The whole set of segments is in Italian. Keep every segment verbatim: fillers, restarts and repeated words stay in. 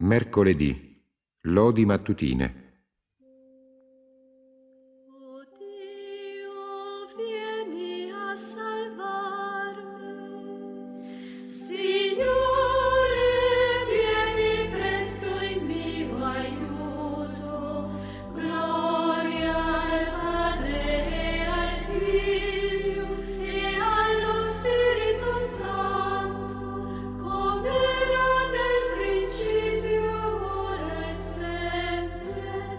Mercoledì. Lodi mattutine. O Dio, vieni a salvarmi. Signore, vieni presto in mio aiuto. Gloria al Padre e al Figlio e allo Spirito Santo, come era nel principio, ora e sempre,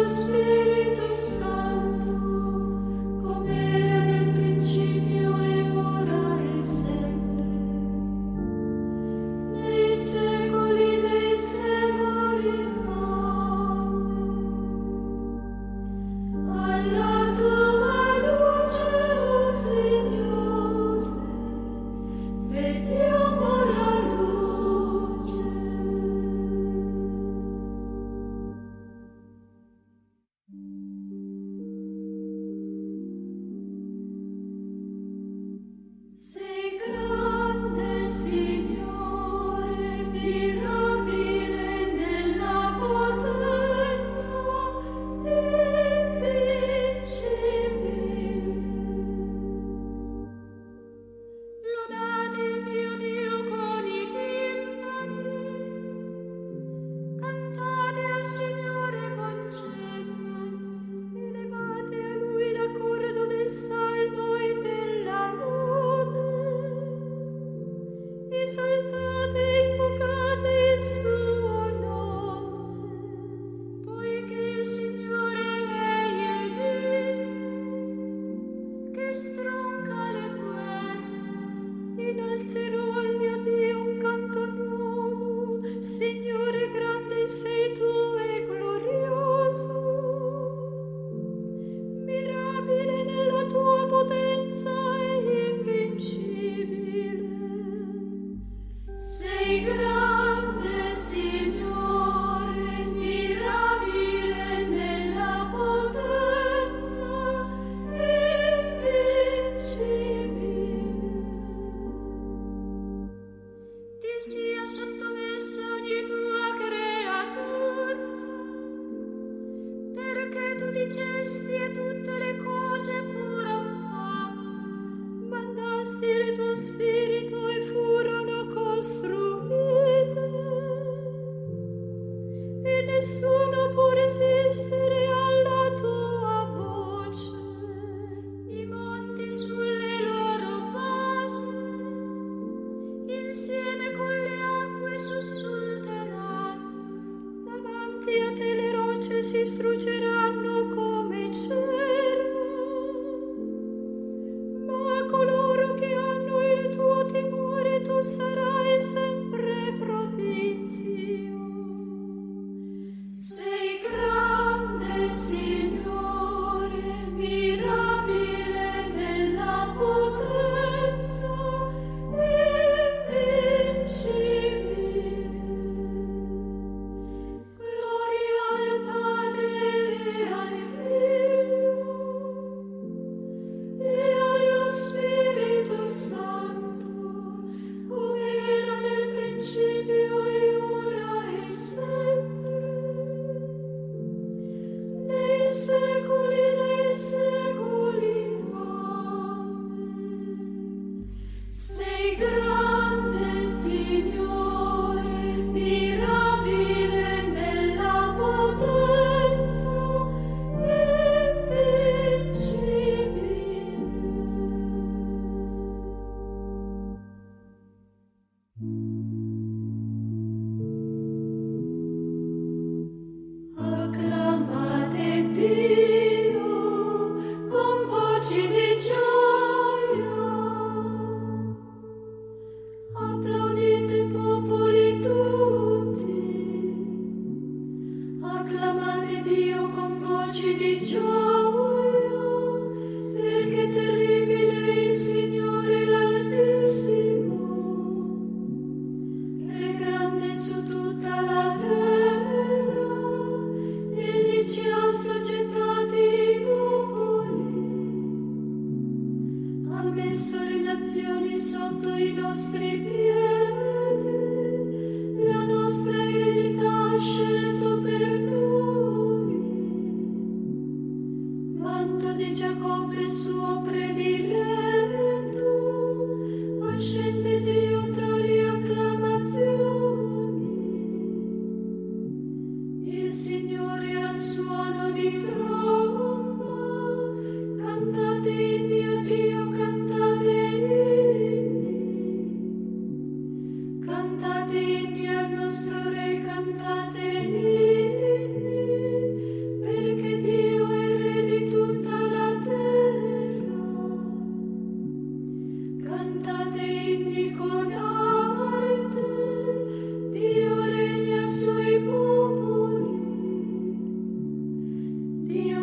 Cantate inni al nostro Re, cantate inni, perché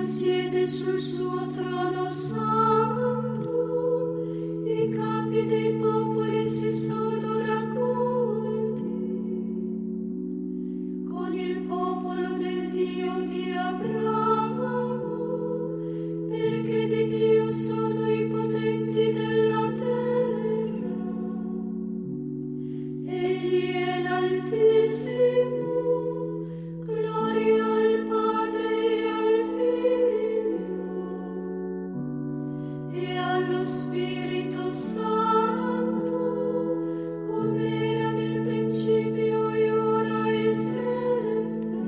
siede sul suo trono santo, i capi dei popoli si sono raccolti con il popolo del Dio di Abramo, perché di Dio sono i potenti della terra. Egli è l'Altissimo. Gloria al Padre e al Figlio e allo Spirito Santo, come era nel principio e ora e sempre,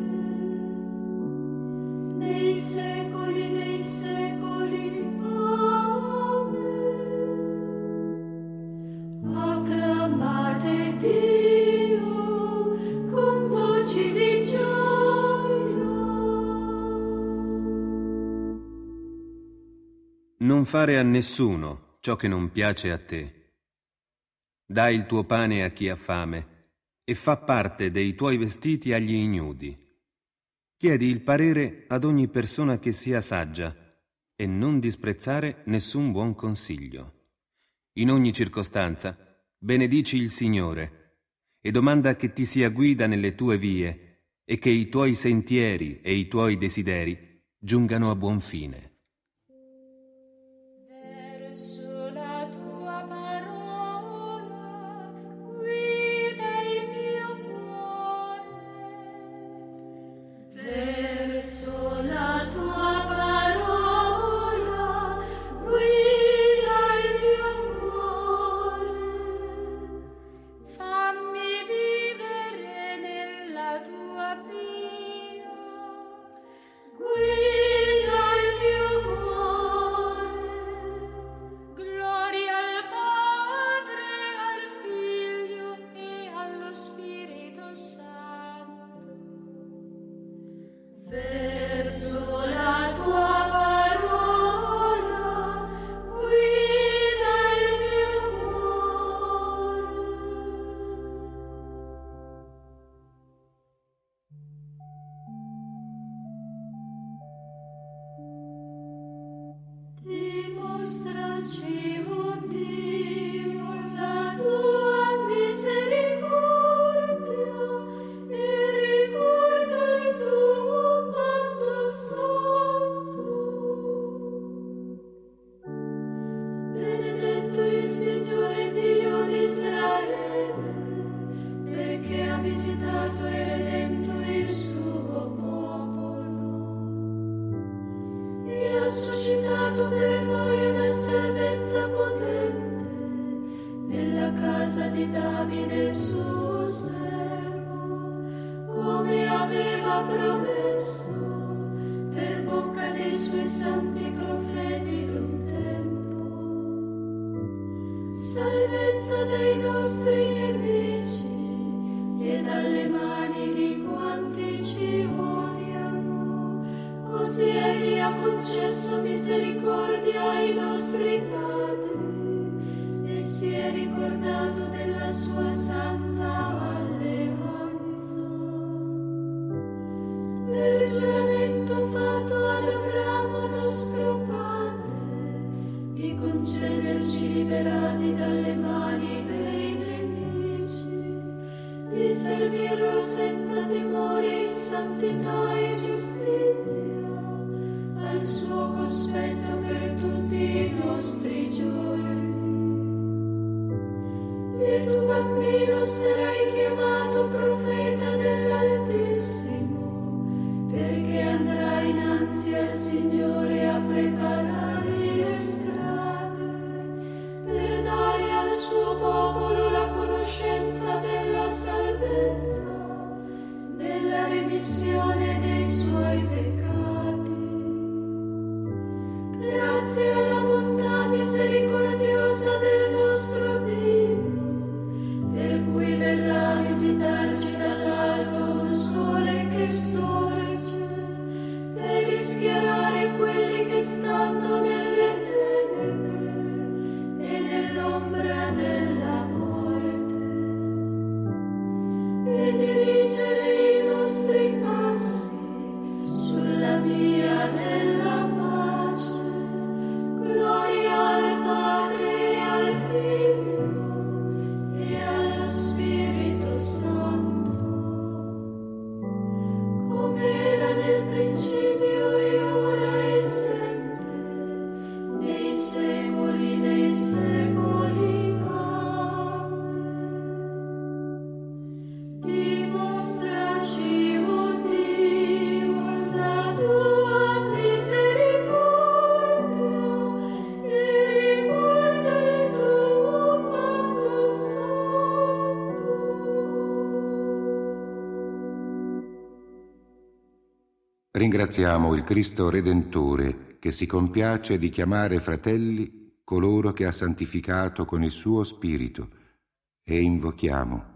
nei secoli dei secoli. Amen. Acclamate Dio con voci di gioia. Non fare a nessuno ciò che non piace a te. Dai il tuo pane a chi ha fame e fa parte dei tuoi vestiti agli ignudi. Chiedi il parere ad ogni persona che sia saggia e non disprezzare nessun buon consiglio. In ogni circostanza benedici il Signore e domanda che ti sia guida nelle tue vie e che i tuoi sentieri e i tuoi desideri giungano a buon fine. Verso la tua parola guida il mio cuore. Verso la tua parola guida il mio cuore. Fammi vivere nella tua via. Guida il mio cuore. Gloria al Padre, al Figlio e allo Spirito Santo. Verso la tua parola guida il mio cuore. Dimostraci, o Dio, la tua misericordia e ricorda il tuo patto santo. Benedetto il Signore Dio di Israele, perché ha visitato e redento il suo popolo e ha suscitato per noi una salvezza potente nella casa di Davide suo servo, come aveva promesso per bocca dei suoi santi profeti d'un tempo. Salvezza dai nostri nemici e dalle mani di quanti ci odiano. Così Egli ha concesso misericordia ai nostri padri e si è ricordato della sua santa alleanza, del giuramento fatto ad Abramo nostro padre, di concederci liberati dalle mani dei nemici, di servirlo senza timore in santità e giustizia, al suo cospetto per tutti i nostri giorni. E tu, bambino, sarai chiamato profeta dell'Altissimo, perché andrai innanzi al Signore a preparargli le strade, per dare al suo popolo la conoscenza della salvezza, della remissione dei suoi peccati. Grazie alla bontà misericordiosa del nostro Dio, per cui verrà a visitarci dall'alto un sole che sorge, per rischiarare quelli che stanno nelle tenebre e nell'ombra della morte, e dirigere i nostri passi sulla via della Ringraziamo il Cristo Redentore che si compiace di chiamare fratelli coloro che ha santificato con il suo Spirito, e invochiamo.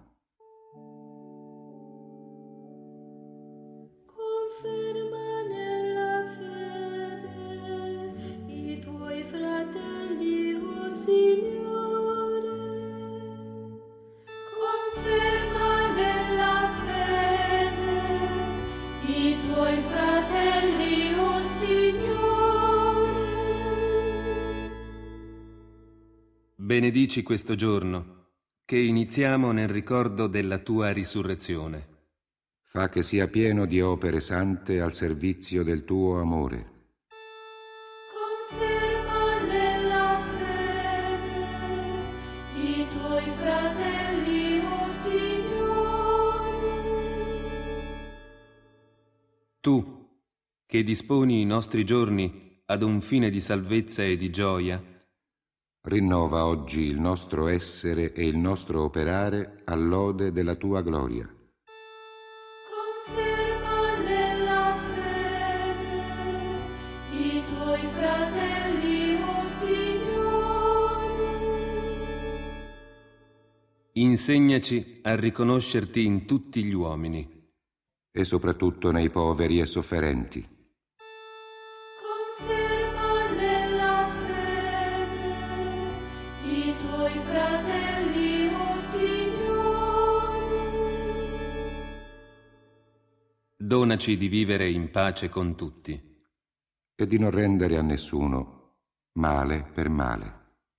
Conferma nella fede i tuoi fratelli, o Signore. Conferma nella fede i tuoi fratelli, o Signore. Benedici questo giorno, che iniziamo nel ricordo della tua risurrezione. Fa che sia pieno di opere sante al servizio del tuo amore. Conferma nella fede i tuoi fratelli, o Signore. Tu, che disponi i nostri giorni ad un fine di salvezza e di gioia, Rinnova oggi il nostro essere e il nostro operare all'ode della tua gloria. Conferma nella fede i tuoi fratelli, o Signore. insegnaci a riconoscerti in tutti gli uomini. E soprattutto nei poveri e sofferenti. Conferma nella fede i tuoi fratelli, o Signore. Donaci di vivere in pace con tutti. E di non rendere a nessuno male per male.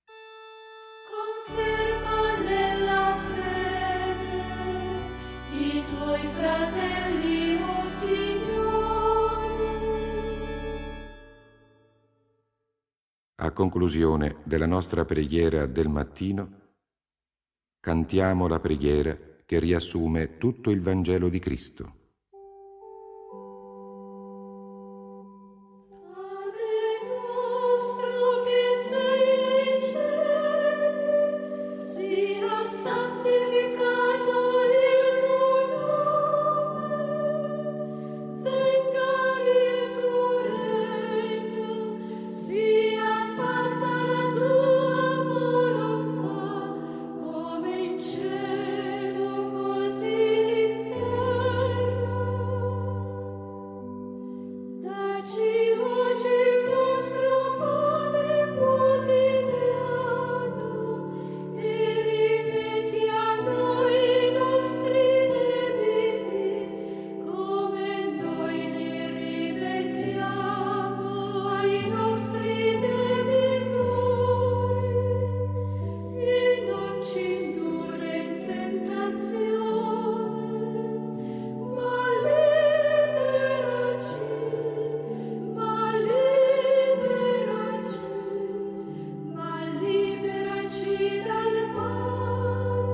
Conferma nella fede i tuoi fratelli, o Signore. A conclusione della nostra preghiera del mattino, cantiamo la preghiera che riassume tutto il Vangelo di Cristo. Padre nostro che sei nei cieli, sia santificato il tuo nome, venga il tuo regno, sia fatta la tua volontà, come in cielo così in terra. Dacci oggi il nostro pane quotidiano e rimetti a noi i nostri debiti, come noi li rimettiamo ai nostri debitori, e non ci indurre in tentazione, ma liberaci, ma liberaci, ma liberaci dal male.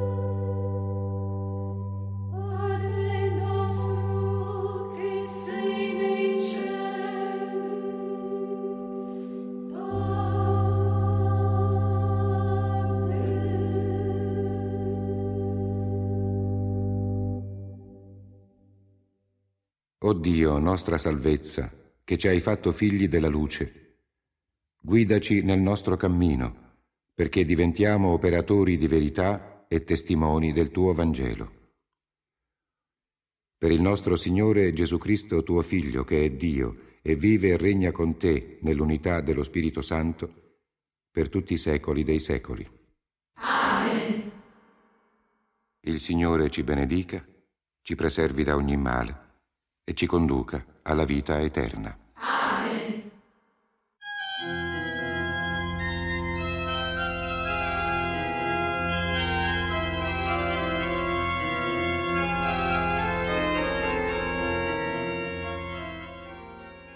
Padre nostro che sei nei cieli, O Dio, nostra salvezza, che ci hai fatto figli della luce, guidaci nel nostro cammino, perché diventiamo operatori di verità e testimoni del tuo Vangelo. Per il nostro Signore Gesù Cristo, tuo Figlio, che è Dio e vive e regna con te nell'unità dello Spirito Santo, per tutti i secoli dei secoli. Amen. Il Signore ci benedica, ci preservi da ogni male e ci conduca alla vita eterna.